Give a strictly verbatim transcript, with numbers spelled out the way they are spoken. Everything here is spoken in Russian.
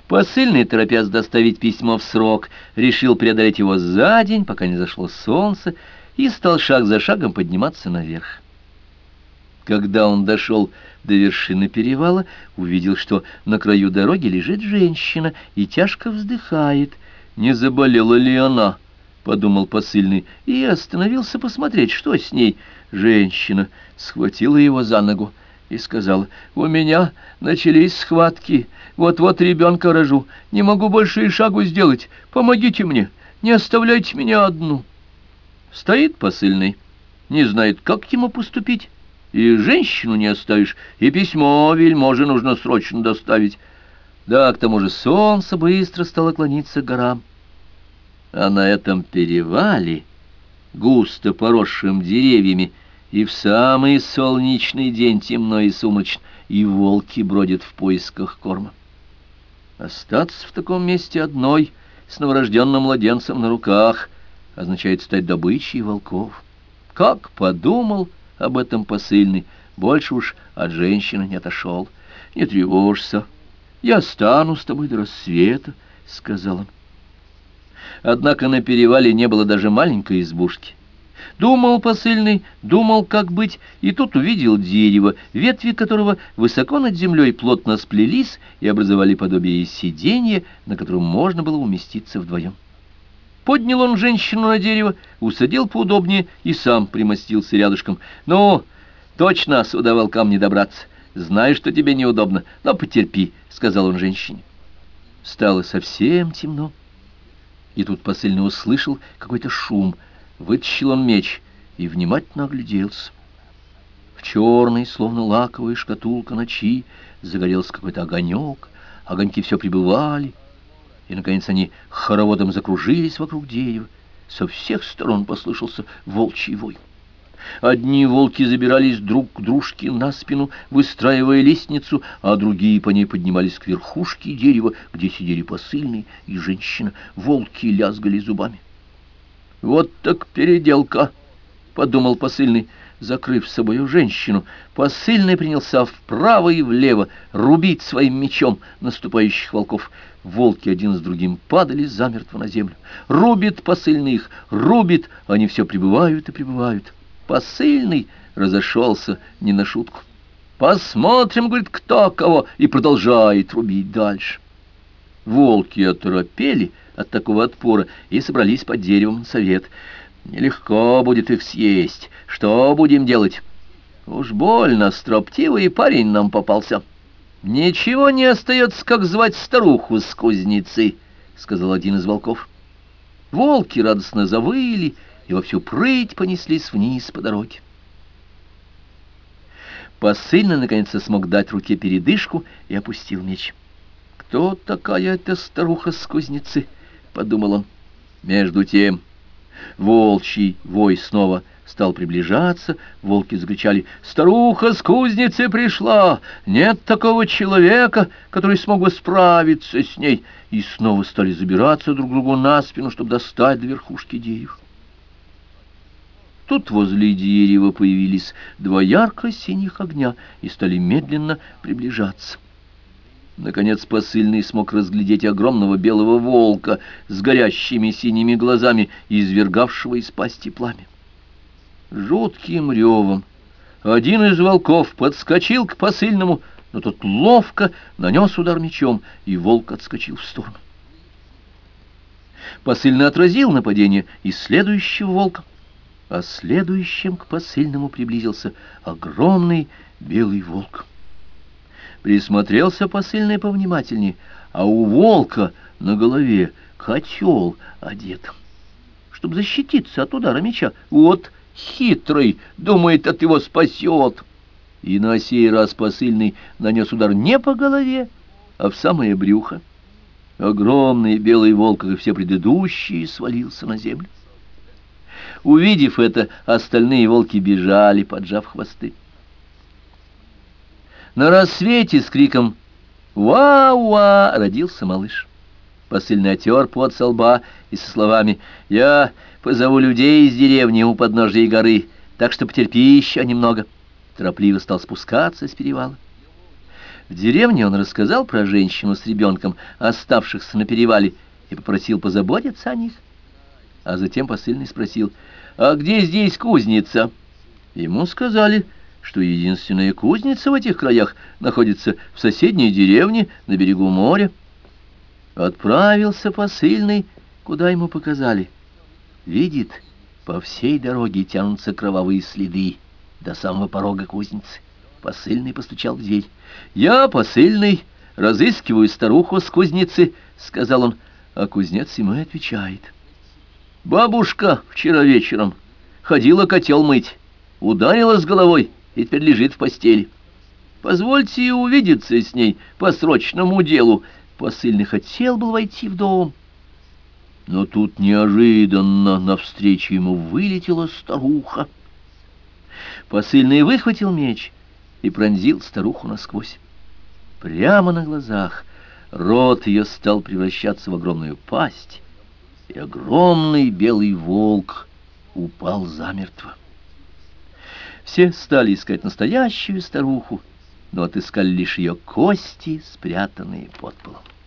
Посыльный, торопясь доставить письмо в срок, решил преодолеть его за день, пока не зашло солнце, и стал шаг за шагом подниматься наверх. Когда он дошел до вершины перевала, увидел, что на краю дороги лежит женщина и тяжко вздыхает. «Не заболела ли она?» — подумал посыльный, и остановился посмотреть, что с ней. Женщина схватила его за ногу и сказала: «У меня начались схватки, вот-вот ребенка рожу, не могу больше и шагу сделать, помогите мне, не оставляйте меня одну». Стоит посыльный, не знает, как ему поступить. И женщину не оставишь, и письмо вельможе нужно срочно доставить. Да, к тому же солнце быстро стало клониться к горам. А на этом перевале, густо поросшим деревьями, и в самый солнечный день темно и сумрачно, и волки бродят в поисках корма. Остаться в таком месте одной, с новорожденным младенцем на руках, означает стать добычей волков. Как подумал об этом посыльный, больше уж от женщины не отошел. «Не тревожься, я останусь с тобой до рассвета», — сказал он. Однако на перевале не было даже маленькой избушки. Думал посыльный, думал, как быть, и тут увидел дерево, ветви которого высоко над землей плотно сплелись и образовали подобие сиденья, на котором можно было уместиться вдвоем. Поднял он женщину на дерево, усадил поудобнее и сам примостился рядышком. «Ну, точно сюда волкам не добраться. Знаю, что тебе неудобно, но потерпи», — сказал он женщине. Стало совсем темно, и тут посыльный услышал какой-то шум. Вытащил он меч и внимательно огляделся. В черной, словно лаковая шкатулка ночи, загорелся какой-то огонек, огоньки все прибывали, и, наконец, они хороводом закружились вокруг дерева. Со всех сторон послышался волчий вой. Одни волки забирались друг к дружке на спину, выстраивая лестницу, а другие по ней поднимались к верхушке дерева, где сидели посыльный и женщина. Волки лязгали зубами. «Вот так переделка», — подумал посыльный, закрыв с собою женщину. Посыльный принялся вправо и влево рубить своим мечом наступающих волков. Волки один с другим падали замертво на землю. Рубит посыльный их, рубит, они все прибывают и прибывают. Посыльный разошелся не на шутку. «Посмотрим, — говорит, — кто кого», и продолжает рубить дальше. Волки оторопели от такого отпора и собрались под деревом на совет. «Нелегко будет их съесть. Что будем делать? Уж больно строптивый парень нам попался. Ничего не остается, как звать старуху с кузницы», — сказал один из волков. Волки радостно завыли и во всю прыть понеслись вниз по дороге. Посыльный наконец-то смог дать руке передышку и опустил меч. «Кто такая эта старуха с кузницы?» — подумал он. Между тем волчий вой снова стал приближаться. Волки закричали: «Старуха с кузницы пришла! Нет такого человека, который смог бы справиться с ней!» И снова стали забираться друг другу на спину, чтобы достать до верхушки дерева. Тут возле дерева появились два ярко-синих огня и стали медленно приближаться. Наконец посыльный смог разглядеть огромного белого волка с горящими синими глазами, извергавшего из пасти пламя. Жутким ревом один из волков подскочил к посыльному, но тот ловко нанес удар мечом, и волк отскочил в сторону. Посыльный отразил нападение и следующего волка, а следующим к посыльному приблизился огромный белый волк. Присмотрелся посыльный повнимательнее, а у волка на голове котел одет, чтобы защититься от удара меча. Вот хитрый, думает, от его спасет. И на сей раз посыльный нанес удар не по голове, а в самое брюхо. Огромный белый волк, как и все предыдущие, свалился на землю. Увидев это, остальные волки бежали, поджав хвосты. На рассвете с криком «Уа-уа!» родился малыш. Посыльный отер пот со лба и со словами: «Я позову людей из деревни у подножия горы, так что потерпи еще немного», торопливо стал спускаться с перевала. В деревне он рассказал про женщину с ребенком, оставшихся на перевале, и попросил позаботиться о них. А затем посыльный спросил: «А где здесь кузница?» Ему сказали, что единственная кузница в этих краях находится в соседней деревне на берегу моря. Отправился посыльный, куда ему показали. Видит, по всей дороге тянутся кровавые следы до самого порога кузницы. Посыльный постучал в дверь. «Я посыльный, разыскиваю старуху с кузницы», — сказал он, а кузнец ему и отвечает: «Бабушка вчера вечером ходила котел мыть, ударилась головой и теперь лежит в постели. Позвольте увидеться с ней по срочному делу». Посыльный хотел был войти в дом, но тут неожиданно навстречу ему вылетела старуха. Посыльный выхватил меч и пронзил старуху насквозь. Прямо на глазах рот ее стал превращаться в огромную пасть, и огромный белый волк упал замертво. Все стали искать настоящую старуху, но отыскали лишь ее кости, спрятанные под полом.